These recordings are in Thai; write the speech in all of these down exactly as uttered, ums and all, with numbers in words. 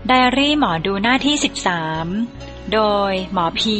ไดอารี่หมอดูหน้าที่สิบสามโดยหมอพี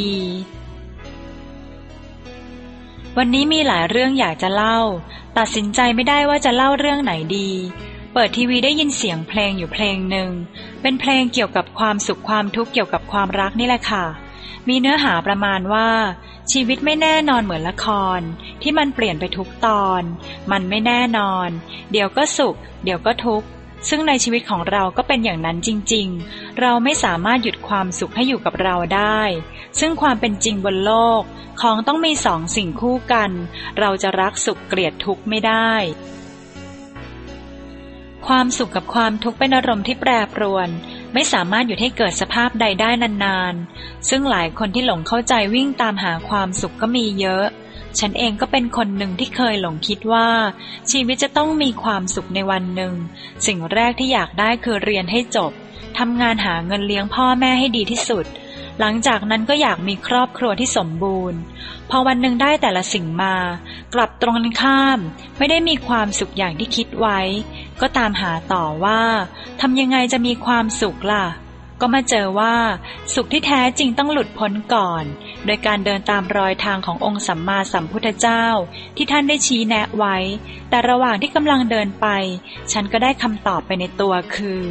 วันนี้มีหลายเรื่องอยากจะเล่าตัดสินใจไม่ได้ว่าจะเล่าเรื่องไหนดีเปิดทีวีได้ยินเสียงเพลงอยู่เพลงหนึ่งเป็นเพลงเกี่ยวกับความสุขความทุกข์เกี่ยวกับความรักนี่แหละค่ะมีเนื้อหาประมาณว่าชีวิตไม่แน่นอนเหมือนละครที่มันเปลี่ยนไปทุกตอนมันไม่แน่นอนเดี๋ยวก็สุขเดี๋ยวก็ทุกข์ซึ่งในชีวิตของเราก็เป็นอย่างนั้นจริงๆเราไม่สามารถหยุดความสุขให้อยู่กับเราได้ซึ่งความเป็นจริงบนโลกของต้องมีสองสิ่งคู่กันเราจะรักสุขเกลียดทุกข์ไม่ได้ความสุขกับความทุกข์เป็นอารมณ์ที่แปรปรวนไม่สามารถหยุดให้เกิดสภาพใดได้นานๆซึ่งหลายคนที่หลงเข้าใจวิ่งตามหาความสุขก็มีเยอะฉันเองก็เป็นคนหนึ่งที่เคยหลงคิดว่าชีวิตจะต้องมีความสุขในวันหนึ่งสิ่งแรกที่อยากได้คือเรียนให้จบทำงานหาเงินเลี้ยงพ่อแม่ให้ดีที่สุดหลังจากนั้นก็อยากมีครอบครัวที่สมบูรณ์พอวันหนึ่งได้แต่ละสิ่งมากลับตรงกันข้ามไม่ได้มีความสุขอย่างที่คิดไว้ก็ตามหาต่อว่าทำยังไงจะมีความสุขล่ะก็มาเจอว่าสุขที่แท้จริงต้องหลุดพ้นก่อนโดยการเดินตามรอยทางขององค์สัมมาสัมพุทธเจ้าที่ท่านได้ชี้แนะไว้แต่ระหว่างที่กำลังเดินไปฉันก็ได้คำตอบไปในตัวคือ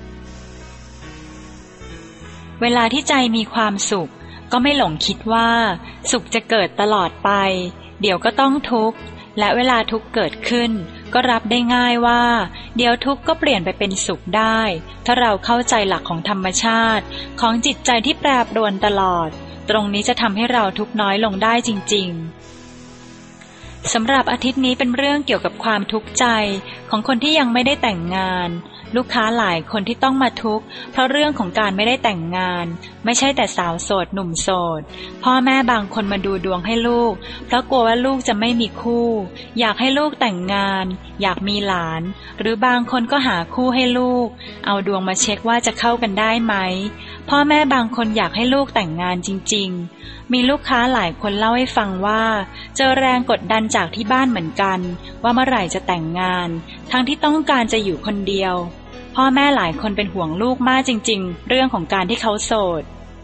เวลาที่ใจมีความสุขก็ไม่หลงคิดว่าสุขจะเกิดตลอดไปเดี๋ยวก็ต้องทุกข์และเวลาทุกข์เกิดขึ้นก็รับได้ง่ายว่าเดี๋ยวทุกข์ก็เปลี่ยนไปเป็นสุขได้ถ้าเราเข้าใจหลักของธรรมชาติของจิตใจที่แปรปรวนตลอดตรงนี้จะทำให้เราทุกข์น้อยลงได้จริงๆสำหรับอาทิตย์นี้เป็นเรื่องเกี่ยวกับความทุกข์ใจของคนที่ยังไม่ได้แต่งงานลูกค้าหลายคนที่ต้องมาทุกข์เพราะเรื่องของการไม่ได้แต่งงานไม่ใช่แต่สาวโสดหนุ่มโสดพ่อแม่บางคนมาดูดวงให้ลูกเพราะกลัวว่าลูกจะไม่มีคู่อยากให้ลูกแต่งงานอยากมีหลานหรือบางคนก็หาคู่ให้ลูกเอาดวงมาเช็คว่าจะเข้ากันได้ไหมพ่อแม่บางคนอยากให้ลูกแต่งงานจริงๆมีลูกค้าหลายคนเล่าให้ฟังว่าเจอแรงกดดันจากที่บ้านเหมือนกันว่าเมื่อไหร่จะแต่งงานทั้งที่ต้องการจะอยู่คนเดียวพ่อแม่หลายคนเป็นห่วงลูกมากจริงๆเรื่องของการที่เขาโสด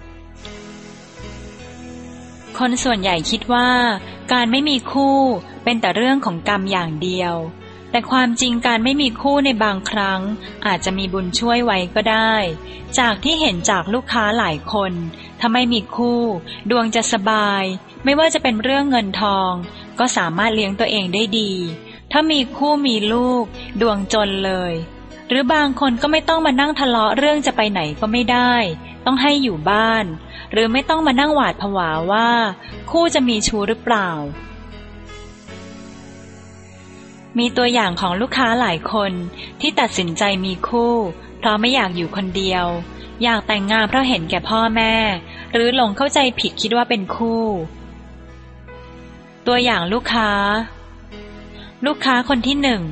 คนส่วนใหญ่คิดว่าการไม่มีคู่เป็นแต่เรื่องของกรรมอย่างเดียวแต่ความจริงการไม่มีคู่ในบางครั้งอาจจะมีบุญช่วยไว้ก็ได้จากที่เห็นจากลูกค้าหลายคนถ้าไม่มีคู่ดวงจะสบายไม่ว่าจะเป็นเรื่องเงินทองก็สามารถเลี้ยงตัวเองได้ดีถ้ามีคู่มีลูกดวงจนเลยหรือบางคนก็ไม่ต้องมานั่งทะเลาะเรื่องจะไปไหนก็ไม่ได้ต้องให้อยู่บ้านหรือไม่ต้องมานั่งหวาดผวาว่าคู่จะมีชู้หรือเปล่ามีตัวอย่างของลูกค้าหลายคนที่ตัดสินใจมีคู่เพราะไม่อยากอยู่คนเดียวอยากแต่งงานเพราะเห็นแก่พ่อแม่หรือหลงเข้าใจผิดคิดว่าเป็นคู่ตัวอย่างลูกค้าลูกค้าคนที่หนึ่ง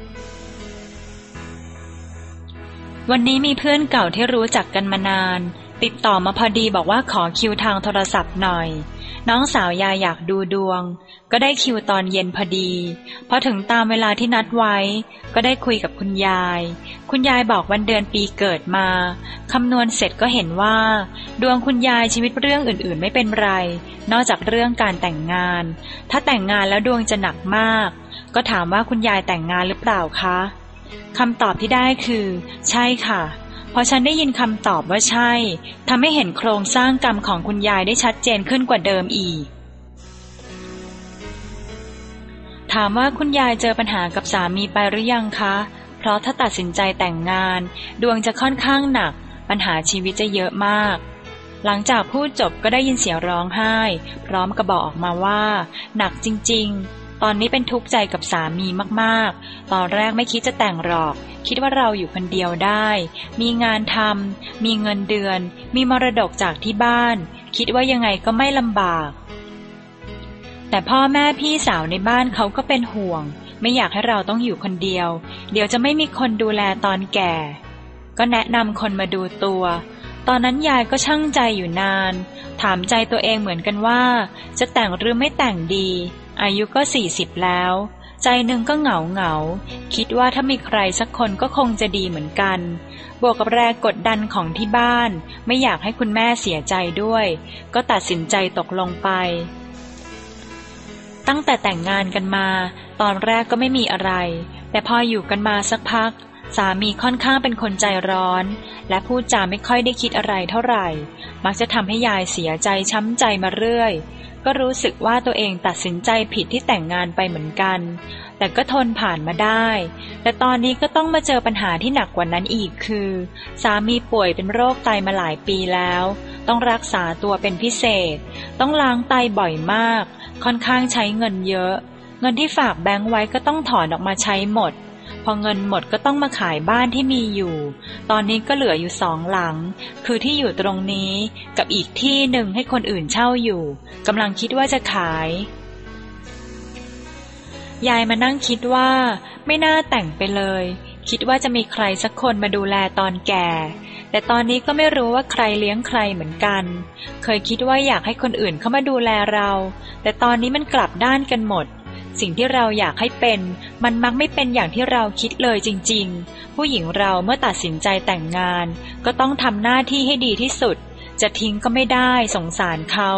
วันนี้มีเพื่อนเก่าที่รู้จักกันมานานติดต่อมาพอดีบอกว่าขอคิวทางโทรศัพท์หน่อยน้องสาวยายอยากดูดวงก็ได้คิวตอนเย็นพอดีพอถึงตามเวลาที่นัดไว้ก็ได้คุยกับคุณยายคุณยายบอกวันเดือนปีเกิดมาคำนวณเสร็จก็เห็นว่าดวงคุณยายชีวิตเรื่องอื่นๆไม่เป็นไรนอกจากเรื่องการแต่งงานถ้าแต่งงานแล้วดวงจะหนักมากก็ถามว่าคุณยายแต่งงานหรือเปล่าคะคำตอบที่ได้คือใช่ค่ะพอฉันได้ยินคำตอบว่าใช่ทำให้เห็นโครงสร้างกรรมของคุณยายได้ชัดเจนขึ้นกว่าเดิมอีกถามว่าคุณยายเจอปัญหากับสามีไปหรือยังคะเพราะถ้าตัดสินใจแต่งงานดวงจะค่อนข้างหนักปัญหาชีวิตจะเยอะมากหลังจากพูดจบก็ได้ยินเสียงร้องไห้พร้อมกับบอกออกมาว่าหนักจริงๆตอนนี้เป็นทุกข์ใจกับสามีมากๆตอนแรกไม่คิดจะแต่งหรอกคิดว่าเราอยู่คนเดียวได้มีงานทำมีเงินเดือนมีมรดกจากที่บ้านคิดว่ายังไงก็ไม่ลำบากแต่พ่อแม่พี่สาวในบ้านเขาก็เป็นห่วงไม่อยากให้เราต้องอยู่คนเดียวเดี๋ยวจะไม่มีคนดูแลตอนแก่ก็แนะนำคนมาดูตัวตอนนั้นยายก็ชั่งใจอยู่นานถามใจตัวเองเหมือนกันว่าจะแต่งหรือไม่แต่งดีอายุก็สี่สิบแล้วใจหนึ่งก็เหงาเหงาคิดว่าถ้ามีใครสักคนก็คงจะดีเหมือนกันบวกกับแรงกดดันของที่บ้านไม่อยากให้คุณแม่เสียใจด้วยก็ตัดสินใจตกลงไปตั้งแต่แต่งงานกันมาตอนแรกก็ไม่มีอะไรแต่พออยู่กันมาสักพักสามีค่อนข้างเป็นคนใจร้อนและพูดจาไม่ค่อยได้คิดอะไรเท่าไหร่มักจะทำให้ยายเสียใจช้ำใจมาเรื่อยก็รู้สึกว่าตัวเองตัดสินใจผิดที่แต่งงานไปเหมือนกันแต่ก็ทนผ่านมาได้แต่ตอนนี้ก็ต้องมาเจอปัญหาที่หนักกว่านั้นอีกคือสามีป่วยเป็นโรคไตมาหลายปีแล้วต้องรักษาตัวเป็นพิเศษต้องล้างไตบ่อยมากค่อนข้างใช้เงินเยอะเงินที่ฝากแบงก์ไว้ก็ต้องถอนออกมาใช้หมดพอเงินหมดก็ต้องมาขายบ้านที่มีอยู่ตอนนี้ก็เหลืออยู่สองหลังคือที่อยู่ตรงนี้กับอีกที่หนึ่งให้คนอื่นเช่าอยู่กำลังคิดว่าจะขายยายมานั่งคิดว่าไม่น่าแต่งไปเลยคิดว่าจะมีใครสักคนมาดูแลตอนแก่แต่ตอนนี้ก็ไม่รู้ว่าใครเลี้ยงใครเหมือนกันเคยคิดว่าอยากให้คนอื่นเข้ามาดูแลเราแต่ตอนนี้มันกลับด้านกันหมดสิ่งที่เราอยากให้เป็นมันมักไม่เป็นอย่างที่เราคิดเลยจริงๆผู้หญิงเราเมื่อตัดสินใจแต่งงานก็ต้องทำหน้าที่ให้ดีที่สุดจะทิ้งก็ไม่ได้สงสารเขา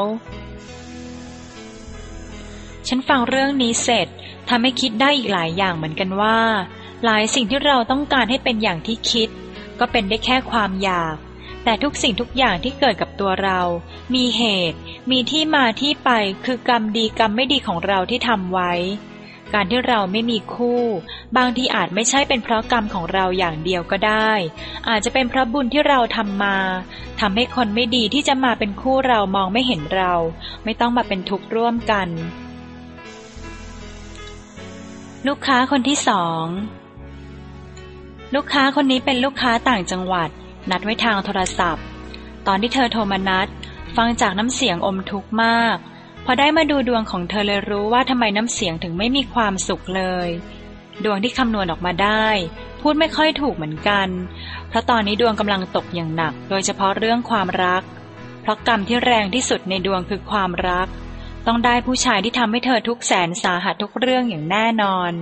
ฉันฟังเรื่องนี้เสร็จทำให้คิดได้อีกหลายอย่างเหมือนกันว่าหลายสิ่งที่เราต้องการให้เป็นอย่างที่คิดก็เป็นได้แค่ความอยากแต่ทุกสิ่งทุกอย่างที่เกิดกับตัวเรามีเหตุมีที่มาที่ไปคือกรรมดีกรรมไม่ดีของเราที่ทำไว้การที่เราไม่มีคู่บางทีอาจไม่ใช่เป็นเพราะกรรมของเราอย่างเดียวก็ได้อาจจะเป็นเพราะบุญที่เราทำมาทำให้คนไม่ดีที่จะมาเป็นคู่เรามองไม่เห็นเราไม่ต้องมาเป็นทุกข์ร่วมกันลูกค้าคนที่สองลูกค้าคนนี้เป็นลูกค้าต่างจังหวัดนัดไว้ทางโทรศัพท์ตอนที่เธอโทรมานัดฟังจากน้ำเสียงอมทุกข์มากพอได้มาดูดวงของเธอเลยรู้ว่าทำไมน้ำเสียงถึงไม่มีความสุขเลยดวงที่คำนวณออกมาได้พูดไม่ค่อยถูกเหมือนกันเพราะตอนนี้ดวงกำลังตกอย่างหนักโดยเฉพาะเรื่องความรักเพราะกรรมที่แรงที่สุดในดวงคือความรักต้องได้ผู้ชายที่ทำให้เธอทุกข์แสนสาหัสทุกเรื่องอย่างแน่นอน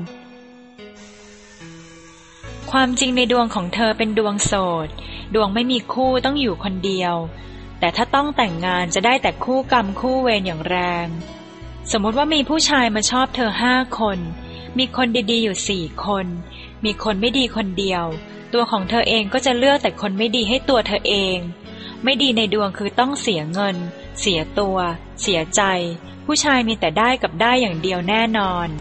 ความจริงในดวงของเธอเป็นดวงโสดดวงไม่มีคู่ต้องอยู่คนเดียวแต่ถ้าต้องแต่งงานจะได้แต่คู่กรรมคู่เวรอย่างแรงสมมติว่ามีผู้ชายมาชอบเธอห้าคนมีคนดีๆอยู่สี่คนมีคนไม่ดีคนเดียวตัวของเธอเองก็จะเลือกแต่คนไม่ดีให้ตัวเธอเองไม่ดีในดวงคือต้องเสียเงินเสียตัวเสียใจผู้ชายมีแต่ได้กับได้อย่างเดียวแน่นอน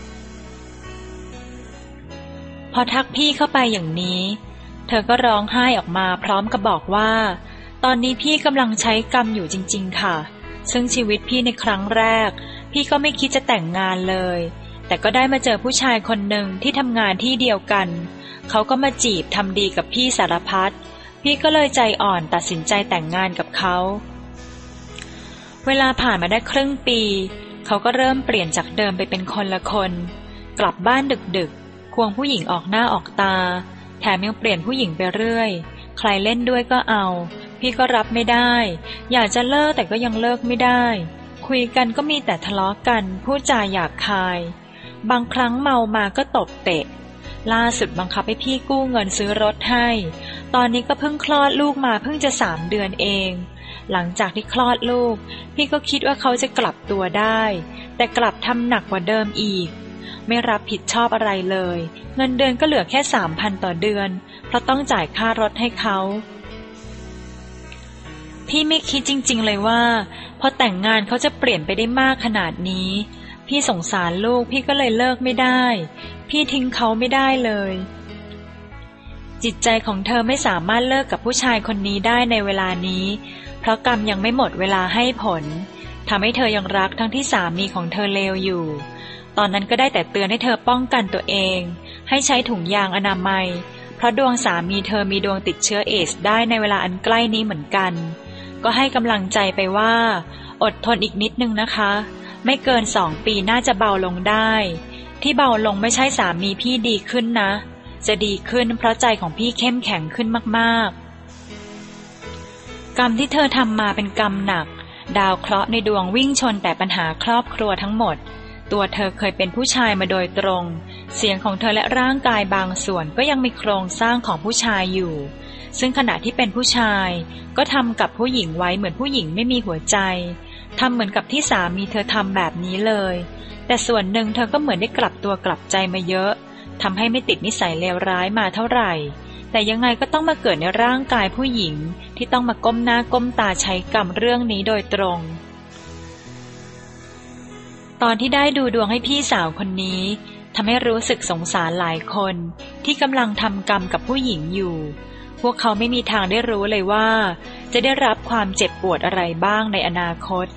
พอทักพี่เข้าไปอย่างนี้เธอก็ร้องไห้ออกมาพร้อมกับบอกว่าตอนนี้พี่กำลังใช้กรรมอยู่จริงๆค่ะซึ่งชีวิตพี่ในครั้งแรกพี่ก็ไม่คิดจะแต่งงานเลยแต่ก็ได้มาเจอผู้ชายคนหนึ่งที่ทำงานที่เดียวกันเขาก็มาจีบทำดีกับพี่สารพัดพี่ก็เลยใจอ่อนตัดสินใจแต่งงานกับเขาเวลาผ่านมาได้ครึ่งปีเขาก็เริ่มเปลี่ยนจากเดิมไปเป็นคนละคนกลับบ้านดึกๆควงผู้หญิงออกหน้าออกตาแถมยังเปลี่ยนผู้หญิงไปเรื่อยใครเล่นด้วยก็เอาพี่ก็รับไม่ได้อยากจะเลิกแต่ก็ยังเลิกไม่ได้คุยกันก็มีแต่ทะเลาะกันพูดจาหยาบคายบางครั้งเมามาก็ตบเตะล่าสุดบังคับให้พี่กู้เงินซื้อรถให้ตอนนี้ก็เพิ่งคลอดลูกมาเพิ่งจะสามเดือนเองหลังจากที่คลอดลูกพี่ก็คิดว่าเขาจะกลับตัวได้แต่กลับทำหนักกว่าเดิมอีกไม่รับผิดชอบอะไรเลยเงินเดือนก็เหลือแค่ สามพัน ต่อเดือนเพราะต้องจ่ายค่ารถให้เขาพี่ไม่คิดจริงๆเลยว่าพอแต่งงานเขาจะเปลี่ยนไปได้มากขนาดนี้พี่สงสารลูกพี่ก็เลยเลิกไม่ได้พี่ทิ้งเขาไม่ได้เลยจิตใจของเธอไม่สามารถเลิกกับผู้ชายคนนี้ได้ในเวลานี้เพราะกรรมยังไม่หมดเวลาให้ผลทำให้เธอยังรักทั้งที่สามีของเธอเลวอยู่ตอนนั้นก็ได้แต่เตือนให้เธอป้องกันตัวเองให้ใช้ถุงยางอนามัยเพราะดวงสามีเธอมีดวงติดเชื้อเอดส์ได้ในเวลาอันใกล้นี้เหมือนกันก็ให้กำลังใจไปว่าอดทนอีกนิดนึงนะคะไม่เกินสองปีน่าจะเบาลงได้ที่เบาลงไม่ใช่สามีพี่ดีขึ้นนะจะดีขึ้นเพราะใจของพี่เข้มแข็งขึ้นมากๆกรรมที่เธอทำมาเป็นกรรมหนักดาวเคราะห์ในดวงวิ่งชนแต่ปัญหาครอบครัวทั้งหมดตัวเธอเคยเป็นผู้ชายมาโดยตรงเสียงของเธอและร่างกายบางส่วนก็ยังมีโครงสร้างของผู้ชายอยู่ซึ่งขณะที่เป็นผู้ชายก็ทำกับผู้หญิงไว้เหมือนผู้หญิงไม่มีหัวใจทำเหมือนกับที่สามีเธอทำแบบนี้เลยแต่ส่วนหนึ่งเธอก็เหมือนได้กลับตัวกลับใจมาเยอะทำให้ไม่ติดนิสัยเลวร้ายมาเท่าไหร่แต่ยังไงก็ต้องมาเกิดในร่างกายผู้หญิงที่ต้องมาก้มหน้าก้มตาใช้กรรมเรื่องนี้โดยตรงตอนที่ได้ดูดวงให้พี่สาวคนนี้ทำให้รู้สึกสงสารหลายคนที่กำลังทำกรรมกับผู้หญิงอยู่พวกเขาไม่มีทางได้รู้เลยว่าจะได้รับความเจ็บปวดอะไรบ้างในอนาคต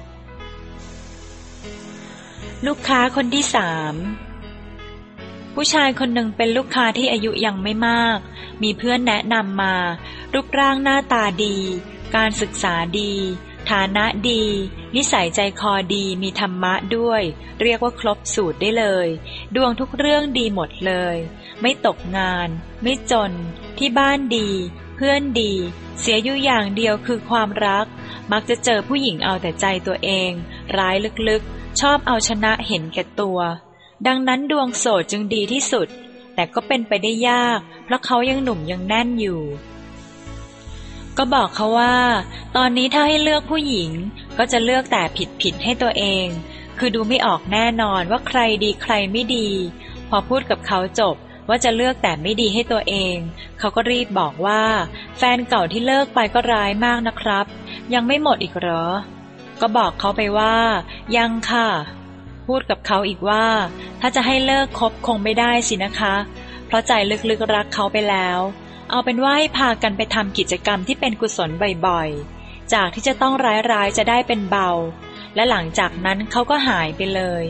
ลูกค้าคนที่สามผู้ชายคนหนึ่งเป็นลูกค้าที่อายุยังไม่มากมีเพื่อนแนะนำมารูปร่างหน้าตาดีการศึกษาดีฐานะดีนิสัยใจคอดีมีธรรมะด้วยเรียกว่าครบสูตรได้เลยดวงทุกเรื่องดีหมดเลยไม่ตกงานไม่จนที่บ้านดีเพื่อนดีเสียอยู่อย่างเดียวคือความรักมักจะเจอผู้หญิงเอาแต่ใจตัวเองร้ายลึกๆชอบเอาชนะเห็นแก่ตัวดังนั้นดวงโสดจึงดีที่สุดแต่ก็เป็นไปได้ยากเพราะเขายังหนุ่มยังแน่นอยู่ก็บอกเขาว่าตอนนี้ถ้าให้เลือกผู้หญิงก็จะเลือกแต่ผิดผิดให้ตัวเองคือดูไม่ออกแน่นอนว่าใครดีใครไม่ดีพอพูดกับเขาจบว่าจะเลือกแต่ไม่ดีให้ตัวเองเขาก็รีบบอกว่าแฟนเก่าที่เลิกไปก็ร้ายมากนะครับยังไม่หมดอีกเหรอก็บอกเขาไปว่ายังค่ะพูดกับเขาอีกว่าถ้าจะให้เลิกคบคงไม่ได้สินะคะเพราะใจลึกๆรักเขาไปแล้วเอาเป็นว่าให้พากันไปทำกิจกรรมที่เป็นกุศลบ่อยๆจากที่จะต้องร้ายๆจะได้เป็นเบาและหลังจากนั้นเขาก็หายไปเลย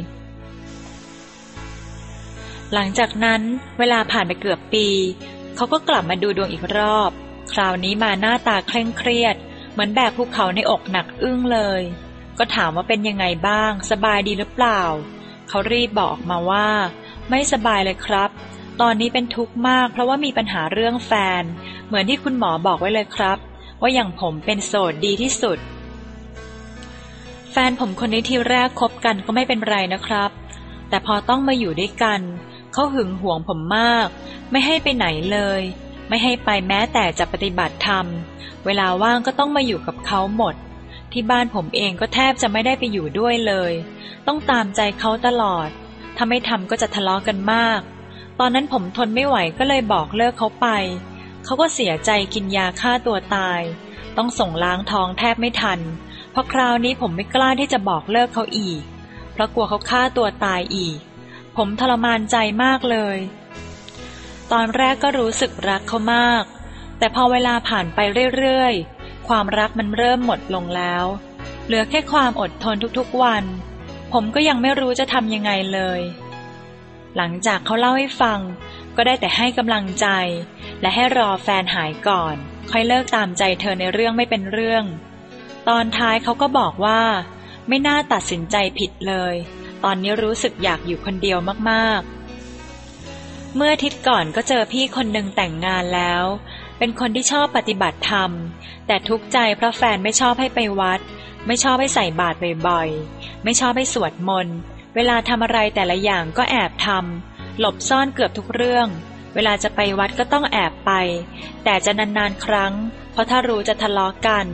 หลังจากนั้นเวลาผ่านไปเกือบปีเขาก็กลับมาดูดวงอีกรอบคราวนี้มาหน้าตาเคร่งเครียดเหมือนแบกภูเขาในอกหนักอึ้งเลยก็ถามว่าเป็นยังไงบ้างสบายดีหรือเปล่าเขารีบบอกมาว่าไม่สบายเลยครับตอนนี้เป็นทุกข์มากเพราะว่ามีปัญหาเรื่องแฟนเหมือนที่คุณหมอบอกไว้เลยครับว่าอย่างผมเป็นโสดดีที่สุดแฟนผมคนนี้ทีแรกคบกันก็ไม่เป็นไรนะครับแต่พอต้องมาอยู่ด้วยกันเขาหึงหวงผมมากไม่ให้ไปไหนเลยไม่ให้ไปแม้แต่จะปฏิบัติธรรมเวลาว่างก็ต้องมาอยู่กับเขาหมดที่บ้านผมเองก็แทบจะไม่ได้ไปอยู่ด้วยเลยต้องตามใจเขาตลอดถ้าไม่ทำก็จะทะเลาะกันมากตอนนั้นผมทนไม่ไหวก็เลยบอกเลิกเขาไปเขาก็เสียใจกินยาฆ่าตัวตายต้องส่งล้างท้องแทบไม่ทันเพราะคราวนี้ผมไม่กล้าที่จะบอกเลิกเขาอีกเพราะกลัวเขาฆ่าตัวตายอีกผมทรมานใจมากเลยตอนแรกก็รู้สึกรักเขามากแต่พอเวลาผ่านไปเรื่อยๆความรักมันเริ่มหมดลงแล้วเหลือแค่ความอดทนทุกๆวันผมก็ยังไม่รู้จะทำยังไงเลยหลังจากเขาเล่าให้ฟังก็ได้แต่ให้กำลังใจและให้รอแฟนหายก่อนค่อยเลิกตามใจเธอในเรื่องไม่เป็นเรื่องตอนท้ายเขาก็บอกว่าไม่น่าตัดสินใจผิดเลยตอนนี้รู้สึกอยากอยู่คนเดียวมากๆเมื่ออาทิตย์ก่อนก็เจอพี่คนหนึ่งแต่งงานแล้วเป็นคนที่ชอบปฏิบัติธรรมแต่ทุกข์ใจเพราะแฟนไม่ชอบให้ไปวัดไม่ชอบให้ใส่บาตรบ่อยๆไม่ชอบให้สวดมนต์เวลาทำอะไรแต่ละอย่างก็แอบทำหลบซ่อนเกือบทุกเรื่องเวลาจะไปวัดก็ต้องแอบไปแต่จะนานๆครั้งเพราะถ้ารู้จะทะเลาะกัน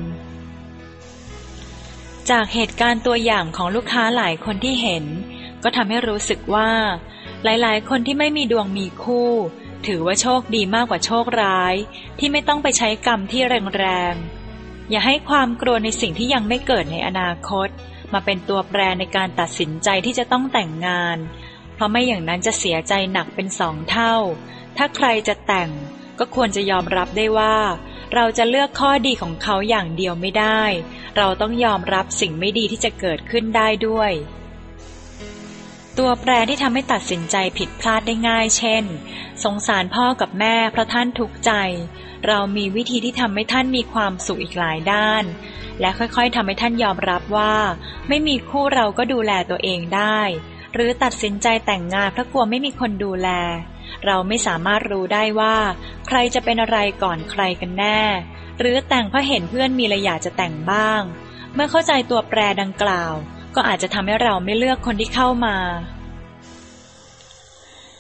จากเหตุการณ์ตัวอย่างของลูกค้าหลายคนที่เห็นก็ทำให้รู้สึกว่าหลายๆคนที่ไม่มีดวงมีคู่ถือว่าโชคดีมากกว่าโชคร้ายที่ไม่ต้องไปใช้กรรมที่แรงๆอย่าให้ความกลัวในสิ่งที่ยังไม่เกิดในอนาคตมาเป็นตัวแปรในการตัดสินใจที่จะต้องแต่งงานเพราะไม่อย่างนั้นจะเสียใจหนักเป็นสองเท่าถ้าใครจะแต่งก็ควรจะยอมรับได้ว่าเราจะเลือกข้อดีของเขาอย่างเดียวไม่ได้เราต้องยอมรับสิ่งไม่ดีที่จะเกิดขึ้นได้ด้วยตัวแปรที่ทำให้ตัดสินใจผิดพลาดได้ง่ายเช่นสงสารพ่อกับแม่เพราะท่านทุกข์ใจเรามีวิธีที่ทำให้ท่านมีความสุขอีกหลายด้านและค่อยๆทำให้ท่านยอมรับว่าไม่มีคู่เราก็ดูแลตัวเองได้หรือตัดสินใจแต่งงานเพราะกลัวไม่มีคนดูแลเราไม่สามารถรู้ได้ว่าใครจะเป็นอะไรก่อนใครกันแน่หรือแต่งเพราะเห็นเพื่อนมีและอยากจะแต่งบ้างเมื่อเข้าใจตัวแปรดังกล่าวก็อาจจะทำให้เราไม่เลือกคนที่เข้ามา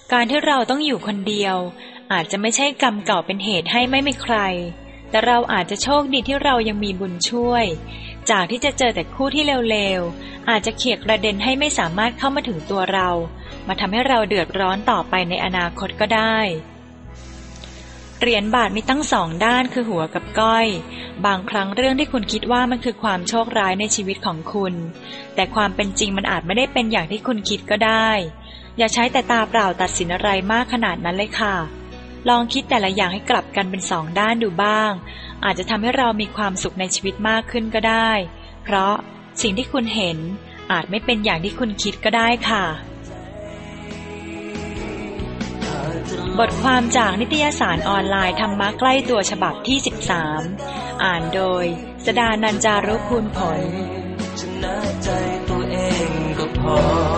การที่เราต้องอยู่คนเดียวอาจจะไม่ใช่กรรมเก่าเป็นเหตุให้ไม่มีใครแต่เราอาจจะโชคดีที่เรายังมีบุญช่วยจากที่จะเจอแต่คู่ที่เลวๆอาจจะเขี่ยกระเด็นให้ไม่สามารถเข้ามาถึงตัวเรามาทำให้เราเดือดร้อนต่อไปในอนาคตก็ได้เหรียญบาทมีตั้งสองด้านคือหัวกับก้อยบางครั้งเรื่องที่คุณคิดว่ามันคือความโชคร้ายในชีวิตของคุณแต่ความเป็นจริงมันอาจไม่ได้เป็นอย่างที่คุณคิดก็ได้อย่าใช้แต่ตาเปล่าตัดสินอะไรมากขนาดนั้นเลยค่ะลองคิดแต่ละอย่างให้กลับกันเป็นสองด้านดูบ้างอาจจะทำให้เรามีความสุขในชีวิตมากขึ้นก็ได้เพราะสิ่งที่คุณเห็นอาจไม่เป็นอย่างที่คุณคิดก็ได้ค่ะบทความจากนิตยสารออนไลน์ธรรมะใกล้ตัวฉบับที่สิบสามอ่านโดยสดานันจารุภูลผลชนะใจตัวเองก็พอ